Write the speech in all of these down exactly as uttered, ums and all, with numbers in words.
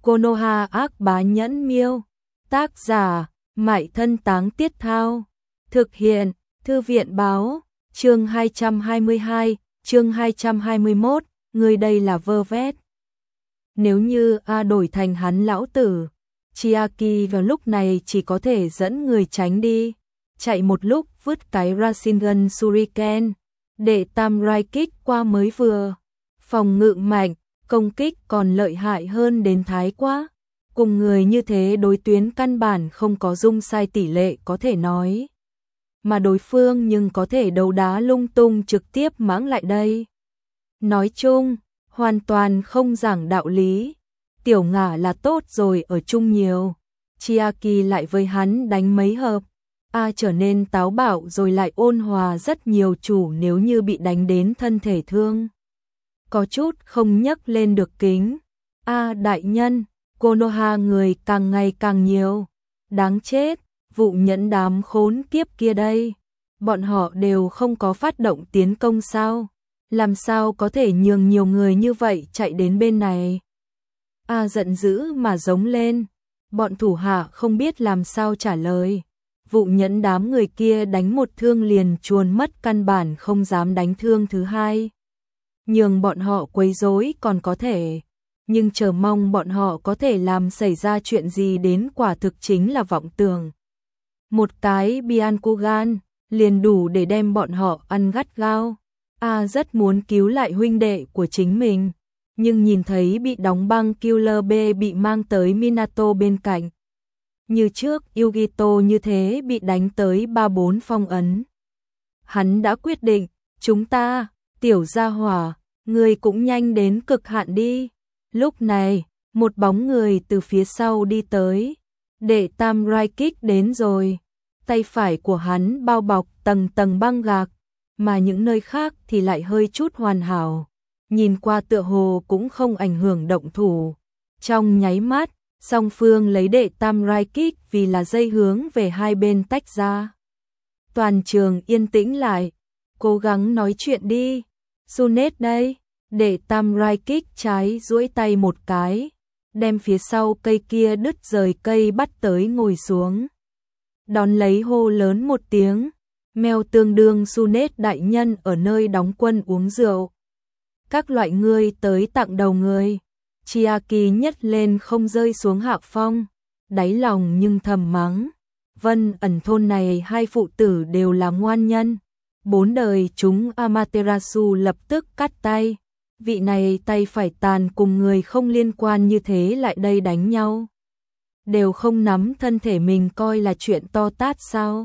Konoha ác bá nhẫn miêu. Tác giả, Mại Thân Táng Tiết Thao. Thực hiện, Thư viện báo. Chương hai trăm hai mươi hai, chương hai trăm hai mươi mốt, người đây là vơ vét. Nếu như A đổi thành hắn lão tử, Chiaki vào lúc này chỉ có thể dẫn người tránh đi, chạy một lúc vứt cái Rasengan Shuriken, để tam rai kích qua mới vừa. Phòng ngự mạnh, công kích còn lợi hại hơn đến thái quá. Cùng người như thế đối tuyến căn bản không có dung sai tỷ lệ có thể nói. Mà đối phương nhưng có thể đấu đá lung tung trực tiếp mãng lại đây. Nói chung, hoàn toàn không giảng đạo lý. Tiểu Ngả là tốt rồi ở chung nhiều. Chiaki lại với hắn đánh mấy hợp. A trở nên táo bạo rồi lại ôn hòa rất nhiều chủ nếu như bị đánh đến thân thể thương. Có chút không nhấc lên được kính. A đại nhân, Konoha người càng ngày càng nhiều. Đáng chết, vụ nhẫn đám khốn kiếp kia đây. Bọn họ đều không có phát động tiến công sao? Làm sao có thể nhường nhiều người như vậy chạy đến bên này? A giận dữ mà giống lên. Bọn thủ hạ không biết làm sao trả lời. Vụ nhẫn đám người kia đánh một thương liền chuồn mất, căn bản không dám đánh thương thứ hai. Nhường bọn họ quấy rối còn có thể, nhưng chờ mong bọn họ có thể làm xảy ra chuyện gì đến quả thực chính là vọng tưởng. Một cái Byakugan liền đủ để đem bọn họ ăn gắt gao. A rất muốn cứu lại huynh đệ của chính mình, nhưng nhìn thấy bị đóng băng Killer B bị mang tới Minato bên cạnh. Như trước Yugito như thế bị đánh tới ba bốn phong ấn. Hắn đã quyết định, chúng ta, tiểu gia hỏa, người cũng nhanh đến cực hạn đi. Lúc này, một bóng người từ phía sau đi tới. Đệ tam rai kích đến rồi. Tay phải của hắn bao bọc tầng tầng băng gạc, mà những nơi khác thì lại hơi chút hoàn hảo. Nhìn qua tựa hồ cũng không ảnh hưởng động thủ. Trong nháy mắt, song phương lấy đệ tam rai kích vì là dây hướng về hai bên tách ra. Toàn trường yên tĩnh lại. Cố gắng nói chuyện đi. Sunet đây. Đệ tam rai kích trái duỗi tay một cái, đem phía sau cây kia đứt rời cây bắt tới ngồi xuống. Đón lấy hô lớn một tiếng, mèo tương đương Sunet đại nhân ở nơi đóng quân uống rượu. Các loại ngươi tới tặng đầu người. Chiaki nhất lên không rơi xuống hạ phong, đáy lòng nhưng thầm mắng. Vân ẩn thôn này hai phụ tử đều là ngoan nhân. Bốn đời chúng Amaterasu lập tức cắt tay. Vị này tay phải tàn cùng người không liên quan như thế lại đây đánh nhau. Đều không nắm thân thể mình coi là chuyện to tát sao?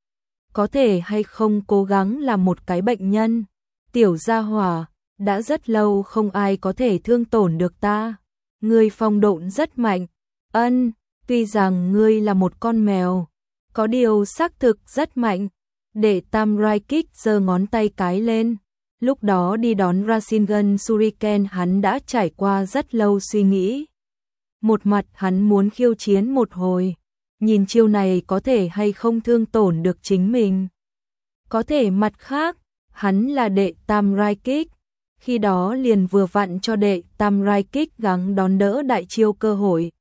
Có thể hay không cố gắng làm một cái bệnh nhân? Tiểu gia hỏa, đã rất lâu không ai có thể thương tổn được ta. Ngươi phong độn rất mạnh. Ân, tuy rằng ngươi là một con mèo, có điều xác thực rất mạnh. Để tam rai kích giơ ngón tay cái lên. Lúc đó đi đón Rasengan Shuriken hắn đã trải qua rất lâu suy nghĩ. Một mặt hắn muốn khiêu chiến một hồi, nhìn chiêu này có thể hay không thương tổn được chính mình. Có thể mặt khác, hắn là đệ tam rai kích, khi đó liền vừa vặn cho đệ tam rai kích gắng đón đỡ đại chiêu cơ hội.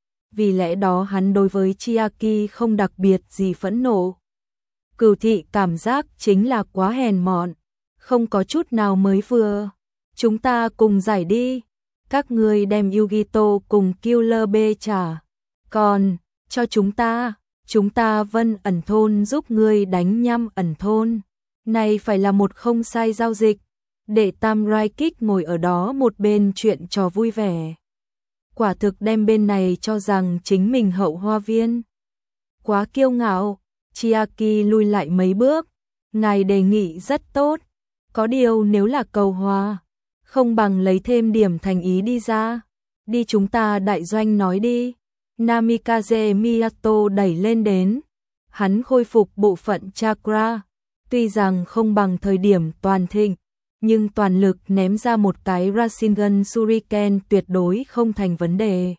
Vì lẽ đó hắn đối với Chiaki không đặc biệt gì phẫn nộ. Cửu thị cảm giác chính là quá hèn mọn. Không có chút nào mới vừa. Chúng ta cùng giải đi. Các ngươi đem Yugito cùng Killer B trả. Còn, cho chúng ta, chúng ta Vân ẩn thôn giúp ngươi đánh nhăm ẩn thôn. Này phải là một không sai giao dịch. Để tam rai kích ngồi ở đó một bên chuyện trò vui vẻ. Quả thực đem bên này cho rằng chính mình hậu hoa viên. Quá kiêu ngạo. Chiaki lui lại mấy bước. Ngài đề nghị rất tốt. Có điều nếu là cầu hòa, không bằng lấy thêm điểm thành ý đi ra. Đi chúng ta đại doanh nói đi. Namikaze Miyato đẩy lên đến. Hắn khôi phục bộ phận chakra. Tuy rằng không bằng thời điểm toàn thịnh, nhưng toàn lực ném ra một cái Rasengan Shuriken tuyệt đối không thành vấn đề.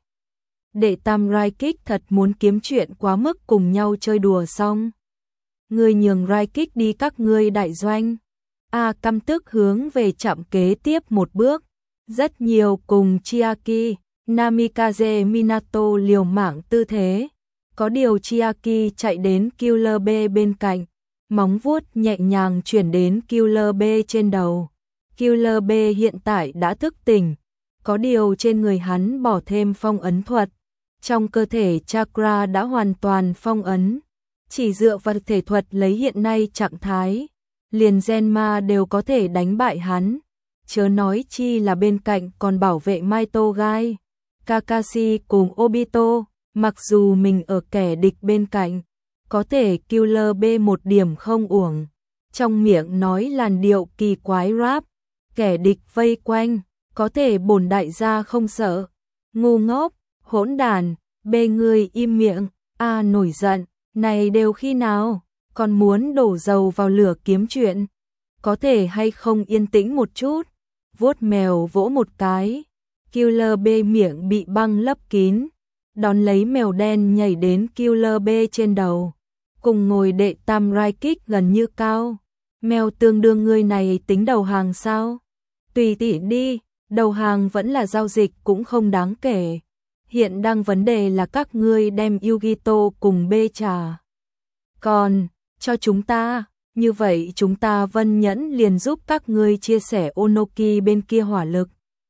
Đệ tam rai kích thật muốn kiếm chuyện quá mức cùng nhau chơi đùa xong. Ngươi nhường rai kích đi các ngươi đại doanh. A căm tức hướng về trạm kế tiếp một bước. Rất nhiều cùng Chiaki, Namikaze Minato liều mạng tư thế. Có điều Chiaki chạy đến Killer B bên cạnh, móng vuốt nhẹ nhàng chuyển đến Killer B trên đầu. Killer B hiện tại đã thức tỉnh, có điều trên người hắn bỏ thêm phong ấn thuật. Trong cơ thể chakra đã hoàn toàn phong ấn, chỉ dựa vào thể thuật lấy hiện nay trạng thái, liền Genma đều có thể đánh bại hắn. Chớ nói chi là bên cạnh còn bảo vệ Maito Gai, Kakashi cùng Obito, mặc dù mình ở kẻ địch bên cạnh, có thể Killer B một điểm không uổng. Trong miệng nói làn điệu kỳ quái rap, kẻ địch vây quanh, có thể bổn đại gia không sợ. Ngu ngốc, hỗn đàn, bê ngươi im miệng, a nổi giận, này đều khi nào, còn muốn đổ dầu vào lửa kiếm chuyện. Có thể hay không yên tĩnh một chút, vuốt mèo vỗ một cái, Killer B miệng bị băng lấp kín, đón lấy mèo đen nhảy đến Killer B trên đầu, cùng ngồi đệ tam rai kích gần như cao. Mèo tương đương ngươi này tính đầu hàng sao? Tùy tỉ đi, đầu hàng vẫn là giao dịch cũng không đáng kể. Hiện đang vấn đề là các ngươi đem Yugito cùng B trả. Còn, cho chúng ta, như vậy chúng ta Vân Nhẫn liền giúp các ngươi chia sẻ Onoki bên kia hỏa lực.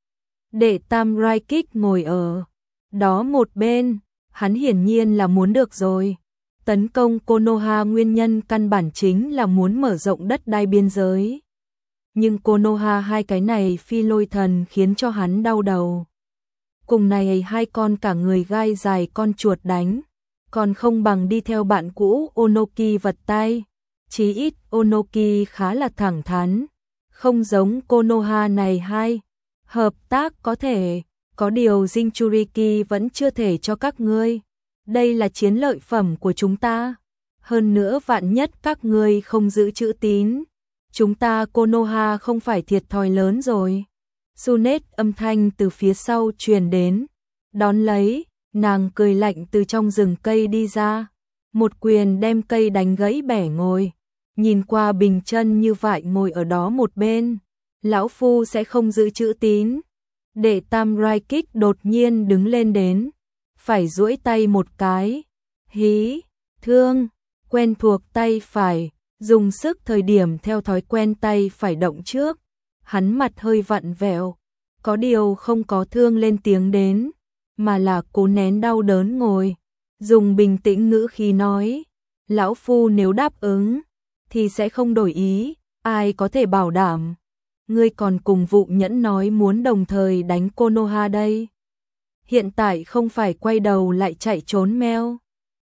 Đệ tam rai kích ngồi ở đó một bên, hắn hiển nhiên là muốn được rồi. Tấn công Konoha nguyên nhân căn bản chính là muốn mở rộng đất đai biên giới. Nhưng Konoha hai cái này phi lôi thần khiến cho hắn đau đầu. Cùng này hai con cả người gai dài con chuột đánh, còn không bằng đi theo bạn cũ Onoki vật tay. Chí ít Onoki khá là thẳng thắn, không giống Konoha này hai. Hợp tác có thể, có điều Jinchuriki vẫn chưa thể cho các ngươi. Đây là chiến lợi phẩm của chúng ta. Hơn nữa vạn nhất các ngươi không giữ chữ tín, chúng ta Konoha không phải thiệt thòi lớn rồi. Sunet âm thanh từ phía sau truyền đến. Đón lấy, nàng cười lạnh từ trong rừng cây đi ra. Một quyền đem cây đánh gãy bẻ ngồi. Nhìn qua bình chân như vậy ngồi ở đó một bên. Lão phu sẽ không giữ chữ tín. Đệ tam rai kích đột nhiên đứng lên đến. Phải duỗi tay một cái. Hí, thương, quen thuộc tay phải. Dùng sức thời điểm theo thói quen tay phải động trước. Hắn mặt hơi vặn vẹo. Có điều không có thương lên tiếng đến. Mà là cố nén đau đớn ngồi. Dùng bình tĩnh ngữ khí nói. Lão phu nếu đáp ứng thì sẽ không đổi ý. Ai có thể bảo đảm. Ngươi còn cùng Vụ Nhẫn nói muốn đồng thời đánh Konoha đây. Hiện tại không phải quay đầu lại chạy trốn meo.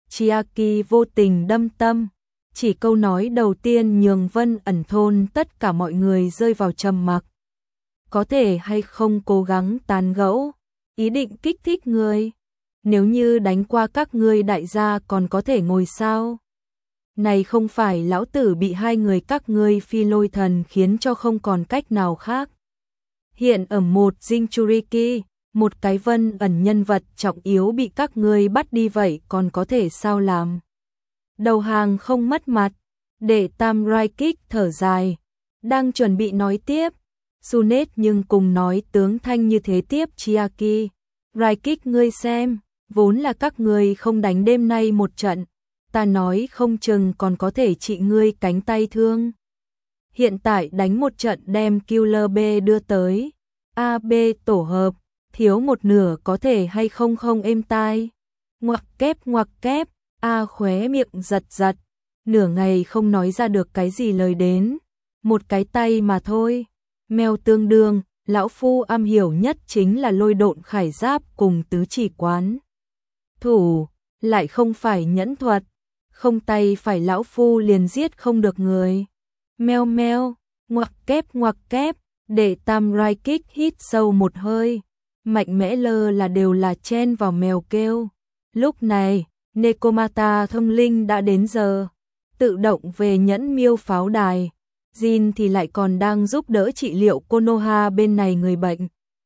Chiaki vô tình đâm tâm. Chỉ câu nói đầu tiên nhường Vân Ẩn thôn tất cả mọi người rơi vào trầm mặc. Có thể hay không cố gắng tán gẫu, ý định kích thích người. Nếu như đánh qua các ngươi đại gia còn có thể ngồi sao? Này không phải lão tử bị hai người các ngươi phi lôi thần khiến cho không còn cách nào khác. Hiện ở một Jinchuriki, một cái Vân Ẩn nhân vật trọng yếu bị các ngươi bắt đi vậy còn có thể sao làm? Đầu hàng không mất mặt. Để tam rai kích thở dài, đang chuẩn bị nói tiếp. Sunet nhưng cùng nói tướng thanh như thế tiếp Chiaki. Rai kích ngươi xem, vốn là các ngươi không đánh đêm nay một trận. Ta nói không chừng còn có thể trị ngươi cánh tay thương. Hiện tại đánh một trận đem Killer B đưa tới. A B tổ hợp, thiếu một nửa có thể hay không không êm tai. Ngoặc kép ngoặc kép, A khóe miệng giật giật. Nửa ngày không nói ra được cái gì lời đến. Một cái tay mà thôi. Mèo tương đương, lão phu am hiểu nhất chính là lôi độn khải giáp cùng tứ chỉ quán. Thủ, lại không phải nhẫn thuật. Không tay phải lão phu liền giết không được người. Meo meo, ngoặc kép ngoặc kép, để tam rai kích hít sâu một hơi. Mạnh mẽ lơ là đều là chen vào mèo kêu. Lúc này, Nekomata thông linh đã đến giờ. Tự động về nhẫn miêu pháo đài. Jin thì lại còn đang giúp đỡ trị liệu Konoha bên này người bệnh.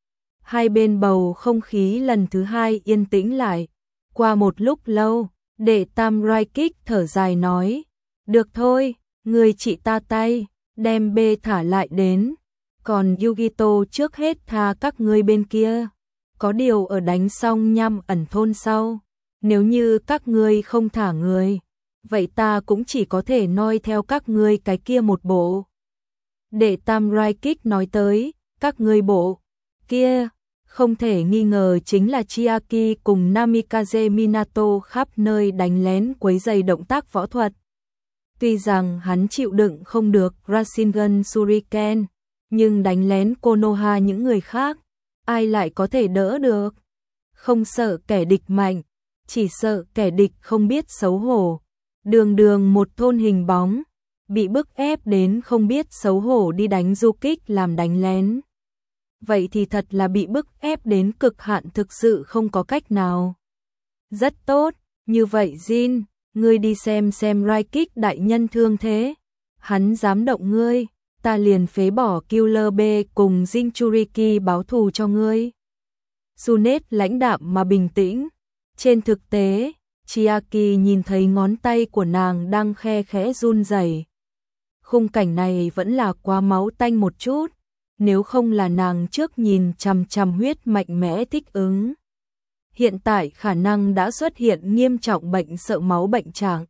Hai bên bầu không khí lần thứ hai yên tĩnh lại. Qua một lúc lâu, để tam rai kích thở dài nói. Được thôi, người trị ta tay, đem B thả lại đến. Còn Yugito trước hết tha các ngươi bên kia. Có điều ở đánh xong nham ẩn thôn sau, nếu như các ngươi không thả người, vậy ta cũng chỉ có thể noi theo các ngươi cái kia một bộ. Để Tam Rai Kích nói tới, các ngươi bộ kia, không thể nghi ngờ chính là Chiaki cùng Namikaze Minato khắp nơi đánh lén quấy rầy động tác võ thuật. Tuy rằng hắn chịu đựng không được Rasengan Shuriken, nhưng đánh lén Konoha những người khác, ai lại có thể đỡ được? Không sợ kẻ địch mạnh, chỉ sợ kẻ địch không biết xấu hổ. Đường đường một thôn hình bóng, bị bức ép đến không biết xấu hổ đi đánh du kích làm đánh lén. Vậy thì thật là bị bức ép đến cực hạn, thực sự không có cách nào. Rất tốt, như vậy Jin, ngươi đi xem xem Rai Kích đại nhân thương thế. Hắn dám động ngươi, ta liền phế bỏ Killer B cùng Jinchuriki báo thù cho ngươi. Junet lãnh đạm mà bình tĩnh. Trên thực tế, Chiaki nhìn thấy ngón tay của nàng đang khe khẽ run rẩy. Khung cảnh này vẫn là quá máu tanh một chút, nếu không là nàng trước nhìn chằm chằm huyết mạnh mẽ thích ứng. Hiện tại khả năng đã xuất hiện nghiêm trọng bệnh sợ máu bệnh trạng.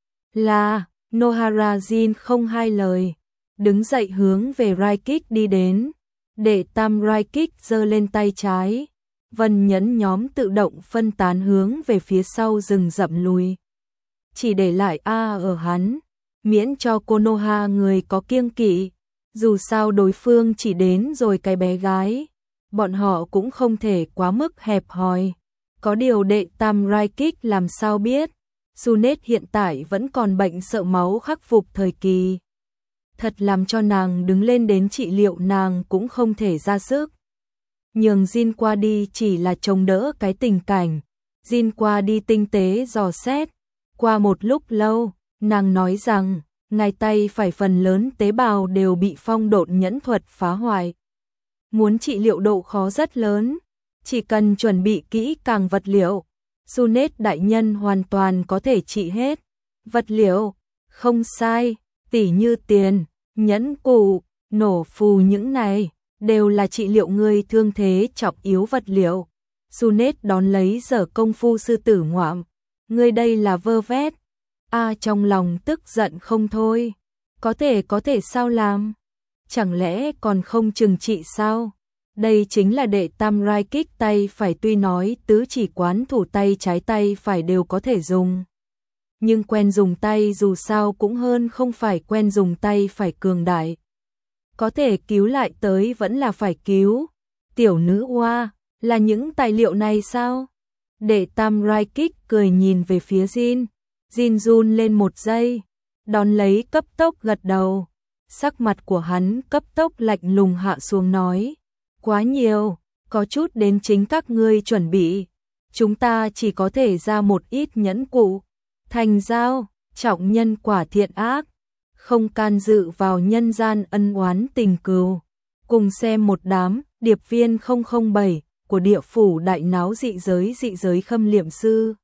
Là, Nohara Jin không hai lời, đứng dậy hướng về Rai Kích đi đến, để Tam Rai Kích giơ lên tay trái. Vân nhẫn nhóm tự động phân tán hướng về phía sau rừng rậm lùi. Chỉ để lại A ở hắn, miễn cho Konoha người có kiêng kỵ. Dù sao đối phương chỉ đến rồi cái bé gái, bọn họ cũng không thể quá mức hẹp hòi. Có điều đệ Tam Rai Kích làm sao biết, Junet hiện tại vẫn còn bệnh sợ máu khắc phục thời kỳ. Thật làm cho nàng đứng lên đến trị liệu nàng cũng không thể ra sức. Nhường Jin qua đi chỉ là chống đỡ cái tình cảnh. Jin qua đi tinh tế dò xét. Qua một lúc lâu, nàng nói rằng, ngay tay phải phần lớn tế bào đều bị phong độn nhẫn thuật phá hoại. Muốn trị liệu độ khó rất lớn, chỉ cần chuẩn bị kỹ càng vật liệu, Junet đại nhân hoàn toàn có thể trị hết. Vật liệu, không sai, tỉ như tiền, nhẫn cụ, nổ phù những này, đều là trị liệu người thương thế trọng yếu vật liệu. Junet đón lấy giở công phu sư tử ngoạm. Ngươi đây là vơ vét. A trong lòng tức giận không thôi. Có thể có thể sao làm? Chẳng lẽ còn không trừng trị sao? Đây chính là đệ Tam Rai Kích tay phải, tuy nói tứ chỉ quán thủ tay trái tay phải đều có thể dùng. Nhưng quen dùng tay dù sao cũng hơn không phải quen dùng tay phải cường đại. Có thể cứu lại tới vẫn là phải cứu. Tiểu nữ oa, là những tài liệu này sao? Đệ Tam Rai Kích cười nhìn về phía Jin. Jin run lên một giây, đón lấy cấp tốc gật đầu. Sắc mặt của hắn cấp tốc lạnh lùng hạ xuống nói. Quá nhiều, có chút đến chính các ngươi chuẩn bị. Chúng ta chỉ có thể ra một ít nhẫn cụ. Thành giao, trọng nhân quả thiện ác. Không can dự vào nhân gian ân oán tình cừu. Cùng xem một đám điệp viên không không bảy của địa phủ đại náo dị giới dị giới khâm liệm sư.